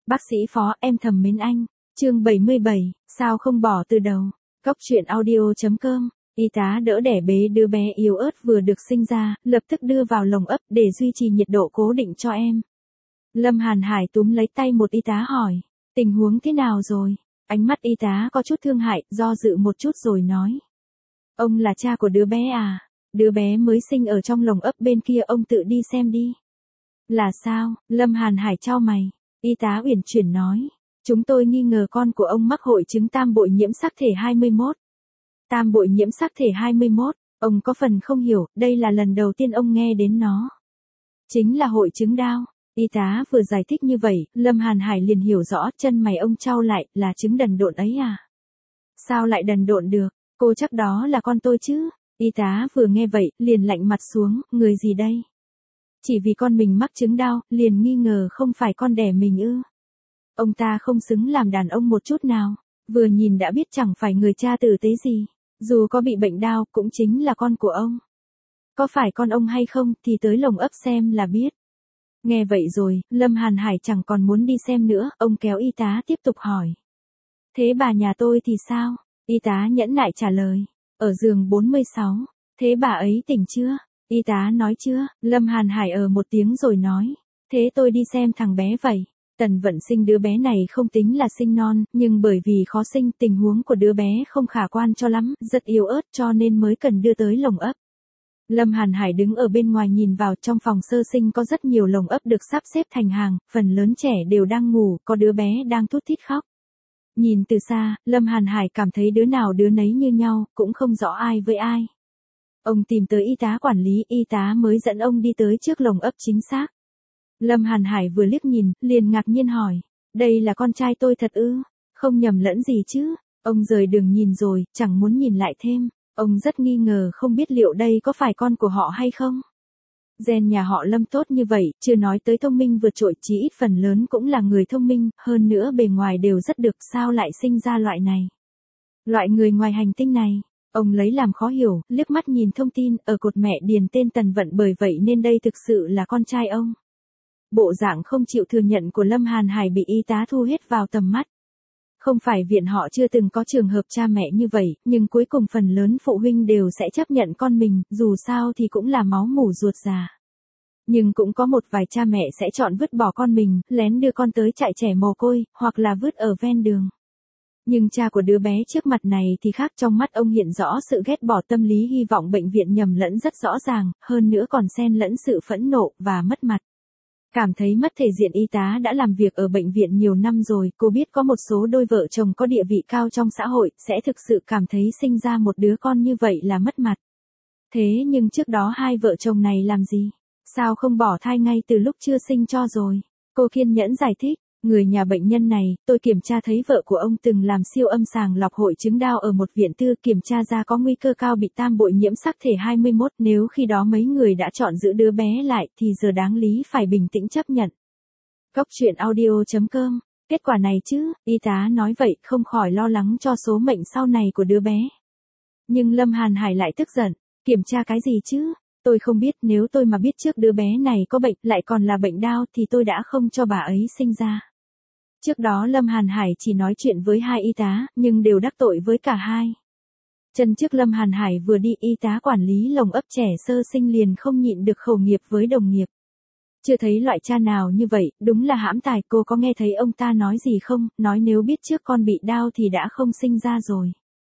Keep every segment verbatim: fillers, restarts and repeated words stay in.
Bác sĩ Phó, em thầm mến anh. Chương bảy mươi bảy, sao không bỏ từ đầu. Cóc truyện audio.com. Y tá đỡ đẻ bế đứa bé yếu ớt vừa được sinh ra, lập tức đưa vào lồng ấp để duy trì nhiệt độ cố định cho em. Lâm Hàn Hải túm lấy tay một y tá hỏi, tình huống thế nào rồi? Ánh mắt y tá có chút thương hại, do dự một chút rồi nói. Ông là cha của đứa bé à? Đứa bé mới sinh ở trong lồng ấp bên kia, ông tự đi xem đi. Là sao? Lâm Hàn Hải chau mày. Y tá uyển chuyển nói, chúng tôi nghi ngờ con của ông mắc hội chứng tam bội nhiễm sắc thể hai mươi mốt. Tam bội nhiễm sắc thể hai mươi mốt, ông có phần không hiểu, đây là lần đầu tiên ông nghe đến nó. Chính là hội chứng Down. Y tá vừa giải thích như vậy, Lâm Hàn Hải liền hiểu rõ, chân mày ông chau lại, là chứng đần độn ấy à? Sao lại đần độn được, cô chắc đó là con tôi chứ? Y tá vừa nghe vậy, liền lạnh mặt xuống, người gì đây? Chỉ vì con mình mắc chứng Down, liền nghi ngờ không phải con đẻ mình ư? Ông ta không xứng làm đàn ông một chút nào, vừa nhìn đã biết chẳng phải người cha tử tế gì, dù có bị bệnh Down cũng chính là con của ông. Có phải con ông hay không thì tới lồng ấp xem là biết. Nghe vậy rồi, Lâm Hàn Hải chẳng còn muốn đi xem nữa, ông kéo y tá tiếp tục hỏi. Thế bà nhà tôi thì sao? Y tá nhẫn nại trả lời, ở giường bốn mươi sáu, thế bà ấy tỉnh chưa? Y tá nói chưa, Lâm Hàn Hải ở một tiếng rồi nói, thế tôi đi xem thằng bé vậy. Tần Vận sinh đứa bé này không tính là sinh non, nhưng bởi vì khó sinh, tình huống của đứa bé không khả quan cho lắm, rất yếu ớt cho nên mới cần đưa tới lồng ấp. Lâm Hàn Hải đứng ở bên ngoài nhìn vào, trong phòng sơ sinh có rất nhiều lồng ấp được sắp xếp thành hàng, phần lớn trẻ đều đang ngủ, có đứa bé đang thút thít khóc. Nhìn từ xa, Lâm Hàn Hải cảm thấy đứa nào đứa nấy như nhau, cũng không rõ ai với ai. Ông tìm tới y tá quản lý, y tá mới dẫn ông đi tới trước lồng ấp chính xác. Lâm Hàn Hải vừa liếc nhìn, liền ngạc nhiên hỏi, đây là con trai tôi thật ư? Không nhầm lẫn gì chứ? Ông rời đường nhìn rồi, chẳng muốn nhìn lại thêm. Ông rất nghi ngờ không biết liệu đây có phải con của họ hay không. Gen nhà họ Lâm tốt như vậy, chưa nói tới thông minh vượt trội, chí ít phần lớn cũng là người thông minh, hơn nữa bề ngoài đều rất được, sao lại sinh ra loại này? Loại người ngoài hành tinh này. Ông lấy làm khó hiểu, liếc mắt nhìn thông tin, ở cột mẹ điền tên Tần Vận, bởi vậy nên đây thực sự là con trai ông. Bộ dạng không chịu thừa nhận của Lâm Hàn Hải bị y tá thu hết vào tầm mắt. Không phải viện họ chưa từng có trường hợp cha mẹ như vậy, nhưng cuối cùng phần lớn phụ huynh đều sẽ chấp nhận con mình, dù sao thì cũng là máu mủ ruột già. Nhưng cũng có một vài cha mẹ sẽ chọn vứt bỏ con mình, lén đưa con tới trại trẻ mồ côi, hoặc là vứt ở ven đường. Nhưng cha của đứa bé trước mặt này thì khác, trong mắt ông hiện rõ sự ghét bỏ, tâm lý hy vọng bệnh viện nhầm lẫn rất rõ ràng, hơn nữa còn xen lẫn sự phẫn nộ và mất mặt. Cảm thấy mất thể diện, y tá đã làm việc ở bệnh viện nhiều năm rồi, cô biết có một số đôi vợ chồng có địa vị cao trong xã hội, sẽ thực sự cảm thấy sinh ra một đứa con như vậy là mất mặt. Thế nhưng trước đó hai vợ chồng này làm gì? Sao không bỏ thai ngay từ lúc chưa sinh cho rồi? Cô kiên nhẫn giải thích, người nhà bệnh nhân này, tôi kiểm tra thấy vợ của ông từng làm siêu âm sàng lọc hội chứng Down ở một viện tư, kiểm tra ra có nguy cơ cao bị tam bội nhiễm sắc thể hai mươi mốt, nếu khi đó mấy người đã chọn giữ đứa bé lại thì giờ đáng lý phải bình tĩnh chấp nhận. Cóc truyện audio.com. Kết quả này chứ, y tá nói vậy không khỏi lo lắng cho số mệnh sau này của đứa bé. Nhưng Lâm Hàn Hải lại tức giận, kiểm tra cái gì chứ? Tôi không biết, nếu tôi mà biết trước đứa bé này có bệnh, lại còn là bệnh Down thì tôi đã không cho bà ấy sinh ra. Trước đó Lâm Hàn Hải chỉ nói chuyện với hai y tá, nhưng đều đắc tội với cả hai. Chân trước Lâm Hàn Hải vừa đi, y tá quản lý lồng ấp trẻ sơ sinh liền không nhịn được khẩu nghiệp với đồng nghiệp. Chưa thấy loại cha nào như vậy, đúng là hãm tài. Cô có nghe thấy ông ta nói gì không? Nói nếu biết trước con bị Down thì đã không sinh ra rồi.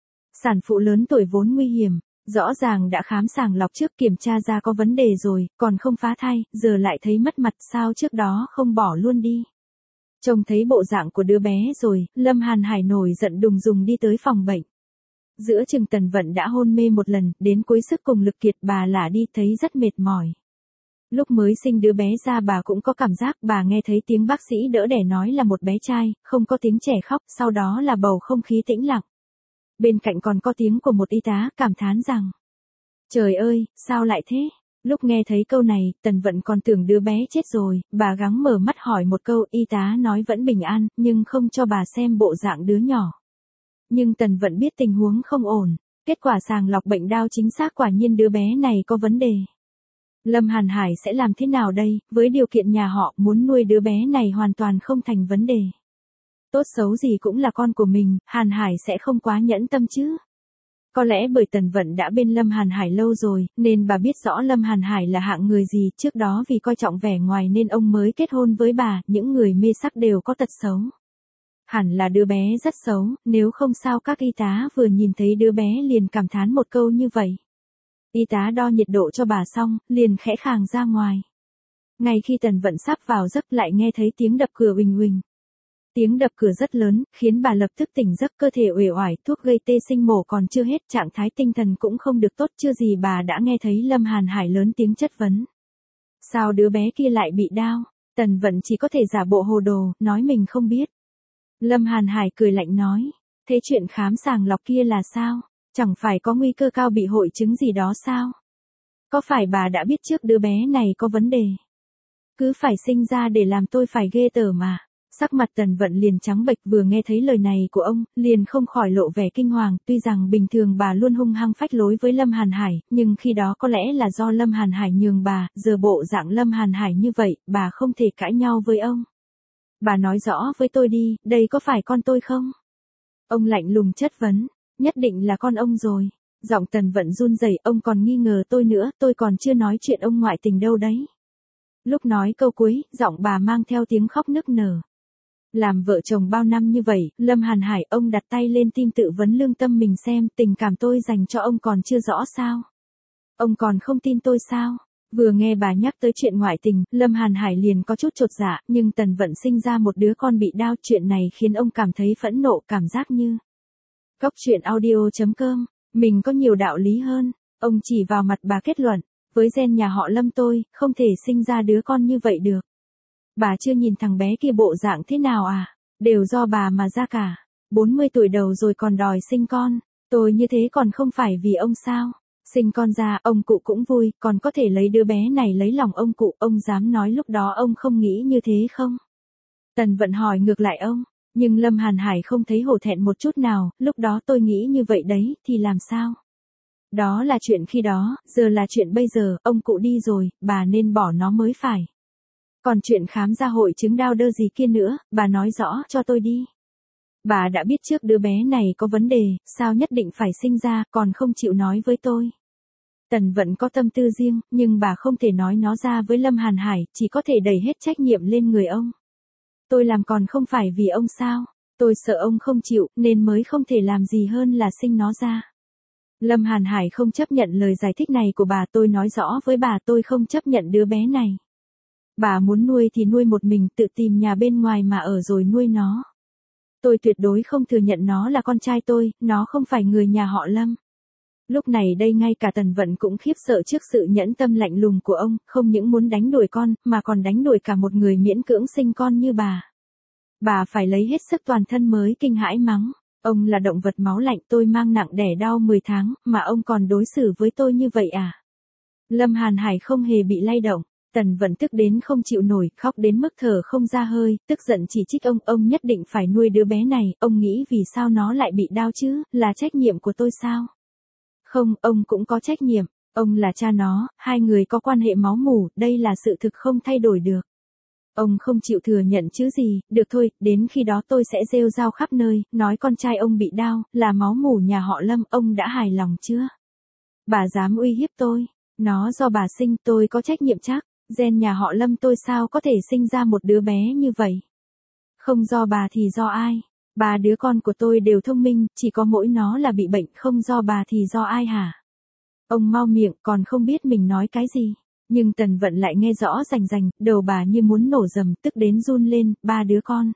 Sản phụ lớn tuổi vốn nguy hiểm. Rõ ràng đã khám sàng lọc trước, kiểm tra ra có vấn đề rồi, còn không phá thai, giờ lại thấy mất mặt, sao trước đó không bỏ luôn đi. Trông thấy bộ dạng của đứa bé rồi, Lâm Hàn Hải nổi giận đùng đùng đi tới phòng bệnh. Giữa chừng Tần Vận đã hôn mê một lần, đến cuối sức cùng lực kiệt, bà lả đi, thấy rất mệt mỏi. Lúc mới sinh đứa bé ra bà cũng có cảm giác, bà nghe thấy tiếng bác sĩ đỡ đẻ nói là một bé trai, không có tiếng trẻ khóc, sau đó là bầu không khí tĩnh lặng. Bên cạnh còn có tiếng của một y tá, cảm thán rằng, trời ơi, sao lại thế? Lúc nghe thấy câu này, Tần Vận còn tưởng đứa bé chết rồi, bà gắng mở mắt hỏi một câu, y tá nói vẫn bình an, nhưng không cho bà xem bộ dạng đứa nhỏ. Nhưng Tần Vận biết tình huống không ổn, kết quả sàng lọc bệnh Down chính xác, quả nhiên đứa bé này có vấn đề. Lâm Hàn Hải sẽ làm thế nào đây, với điều kiện nhà họ muốn nuôi đứa bé này hoàn toàn không thành vấn đề. Tốt xấu gì cũng là con của mình, Hàn Hải sẽ không quá nhẫn tâm chứ. Có lẽ bởi Tần Vận đã bên Lâm Hàn Hải lâu rồi, nên bà biết rõ Lâm Hàn Hải là hạng người gì, trước đó vì coi trọng vẻ ngoài nên ông mới kết hôn với bà, những người mê sắc đều có tật xấu. Hẳn là đứa bé rất xấu, nếu không sao các y tá vừa nhìn thấy đứa bé liền cảm thán một câu như vậy. Y tá đo nhiệt độ cho bà xong, liền khẽ khàng ra ngoài. Ngay khi Tần Vận sắp vào giấc lại nghe thấy tiếng đập cửa uỳnh uỳnh. Tiếng đập cửa rất lớn, khiến bà lập tức tỉnh giấc, cơ thể uể oải, thuốc gây tê sinh mổ còn chưa hết, trạng thái tinh thần cũng không được tốt, chưa gì bà đã nghe thấy Lâm Hàn Hải lớn tiếng chất vấn. Sao đứa bé kia lại bị đau? Tần Vận chỉ có thể giả bộ hồ đồ, nói mình không biết. Lâm Hàn Hải cười lạnh nói, thế chuyện khám sàng lọc kia là sao? Chẳng phải có nguy cơ cao bị hội chứng gì đó sao? Có phải bà đã biết trước đứa bé này có vấn đề? Cứ phải sinh ra để làm tôi phải ghê tởm mà. Sắc mặt Tần Vận liền trắng bệch, vừa nghe thấy lời này của ông, liền không khỏi lộ vẻ kinh hoàng, tuy rằng bình thường bà luôn hung hăng phách lối với Lâm Hàn Hải, nhưng khi đó có lẽ là do Lâm Hàn Hải nhường bà, giờ bộ dạng Lâm Hàn Hải như vậy, bà không thể cãi nhau với ông. Bà nói rõ với tôi đi, đây có phải con tôi không? Ông lạnh lùng chất vấn, nhất định là con ông rồi. Giọng Tần Vận run rẩy, ông còn nghi ngờ tôi nữa, tôi còn chưa nói chuyện ông ngoại tình đâu đấy. Lúc nói câu cuối, giọng bà mang theo tiếng khóc nức nở. Làm vợ chồng bao năm như vậy, Lâm Hàn Hải, ông đặt tay lên tim tự vấn lương tâm mình xem, tình cảm tôi dành cho ông còn chưa rõ sao? Ông còn không tin tôi sao? Vừa nghe bà nhắc tới chuyện ngoại tình, Lâm Hàn Hải liền có chút chột dạ, nhưng Tần Vận sinh ra một đứa con bị đau, chuyện này khiến ông cảm thấy phẫn nộ, cảm giác như Cóc truyện audio chấm com, mình có nhiều đạo lý hơn. Ông chỉ vào mặt bà kết luận, với gen nhà họ Lâm tôi, không thể sinh ra đứa con như vậy được. Bà chưa nhìn thằng bé kia bộ dạng thế nào à? Đều do bà mà ra cả. bốn mươi tuổi đầu rồi còn đòi sinh con. Tôi như thế còn không phải vì ông sao? Sinh con ra, ông cụ cũng vui, còn có thể lấy đứa bé này lấy lòng ông cụ. Ông dám nói lúc đó ông không nghĩ như thế không? Tần Vận hỏi ngược lại ông. Nhưng Lâm Hàn Hải không thấy hổ thẹn một chút nào, lúc đó tôi nghĩ như vậy đấy, thì làm sao? Đó là chuyện khi đó, giờ là chuyện bây giờ, ông cụ đi rồi, bà nên bỏ nó mới phải. Còn chuyện khám ra hội chứng đau đơ gì kia nữa, bà nói rõ cho tôi đi. Bà đã biết trước đứa bé này có vấn đề, sao nhất định phải sinh ra, còn không chịu nói với tôi. Tần Vận có tâm tư riêng, nhưng bà không thể nói nó ra với Lâm Hàn Hải, chỉ có thể đẩy hết trách nhiệm lên người ông. Tôi làm còn không phải vì ông sao, tôi sợ ông không chịu, nên mới không thể làm gì hơn là sinh nó ra. Lâm Hàn Hải không chấp nhận lời giải thích này của bà, tôi nói rõ với bà tôi không chấp nhận đứa bé này. Bà muốn nuôi thì nuôi một mình, tự tìm nhà bên ngoài mà ở rồi nuôi nó. Tôi tuyệt đối không thừa nhận nó là con trai tôi, nó không phải người nhà họ Lâm. Lúc này đây ngay cả Tần Vận cũng khiếp sợ trước sự nhẫn tâm lạnh lùng của ông, không những muốn đánh đuổi con, mà còn đánh đuổi cả một người miễn cưỡng sinh con như bà. Bà phải lấy hết sức toàn thân mới kinh hãi mắng. Ông là động vật máu lạnh, tôi mang nặng đẻ đau mười tháng, mà ông còn đối xử với tôi như vậy à? Lâm Hàn Hải không hề bị lay động. Tần Vận tức đến không chịu nổi, khóc đến mức thở không ra hơi, tức giận chỉ trích ông, ông nhất định phải nuôi đứa bé này, ông nghĩ vì sao nó lại bị đau chứ, là trách nhiệm của tôi sao? Không, ông cũng có trách nhiệm, ông là cha nó, hai người có quan hệ máu mủ, đây là sự thực không thay đổi được. Ông không chịu thừa nhận chứ gì, được thôi, đến khi đó tôi sẽ rêu rao khắp nơi, nói con trai ông bị đau, là máu mủ nhà họ Lâm, ông đã hài lòng chưa? Bà dám uy hiếp tôi, nó do bà sinh, tôi có trách nhiệm chắc. Gen nhà họ Lâm tôi sao có thể sinh ra một đứa bé như vậy? Không do bà thì do ai? Ba đứa con của tôi đều thông minh, chỉ có mỗi nó là bị bệnh, không do bà thì do ai hả? Ông mau miệng, còn không biết mình nói cái gì. Nhưng Tần Vận lại nghe rõ rành rành, đầu bà như muốn nổ rầm, tức đến run lên, ba đứa con.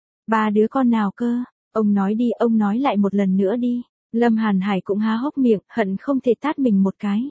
Ba đứa con nào cơ? Ông nói đi, ông nói lại một lần nữa đi. Lâm Hàn Hải cũng há hốc miệng, hận không thể tát mình một cái.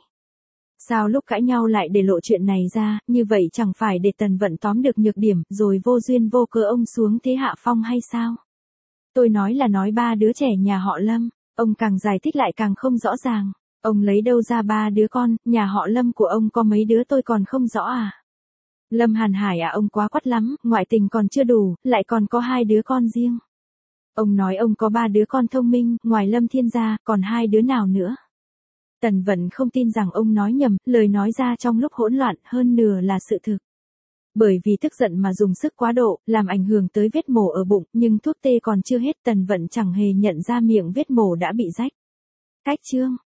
Sao lúc cãi nhau lại để lộ chuyện này ra, như vậy chẳng phải để Tần Vận tóm được nhược điểm, rồi vô duyên vô cớ ông xuống thế hạ phong hay sao? Tôi nói là nói ba đứa trẻ nhà họ Lâm, ông càng giải thích lại càng không rõ ràng. Ông lấy đâu ra ba đứa con, nhà họ Lâm của ông có mấy đứa tôi còn không rõ à? Lâm Hàn Hải à, ông quá quắt lắm, ngoại tình còn chưa đủ, lại còn có hai đứa con riêng. Ông nói ông có ba đứa con thông minh, ngoài Lâm Thiên gia, còn hai đứa nào nữa? Tần Vận không tin rằng ông nói nhầm, lời nói ra trong lúc hỗn loạn hơn nửa là sự thực. Bởi vì tức giận mà dùng sức quá độ, làm ảnh hưởng tới vết mổ ở bụng, nhưng thuốc tê còn chưa hết, Tần Vận chẳng hề nhận ra miệng vết mổ đã bị rách. Cách chương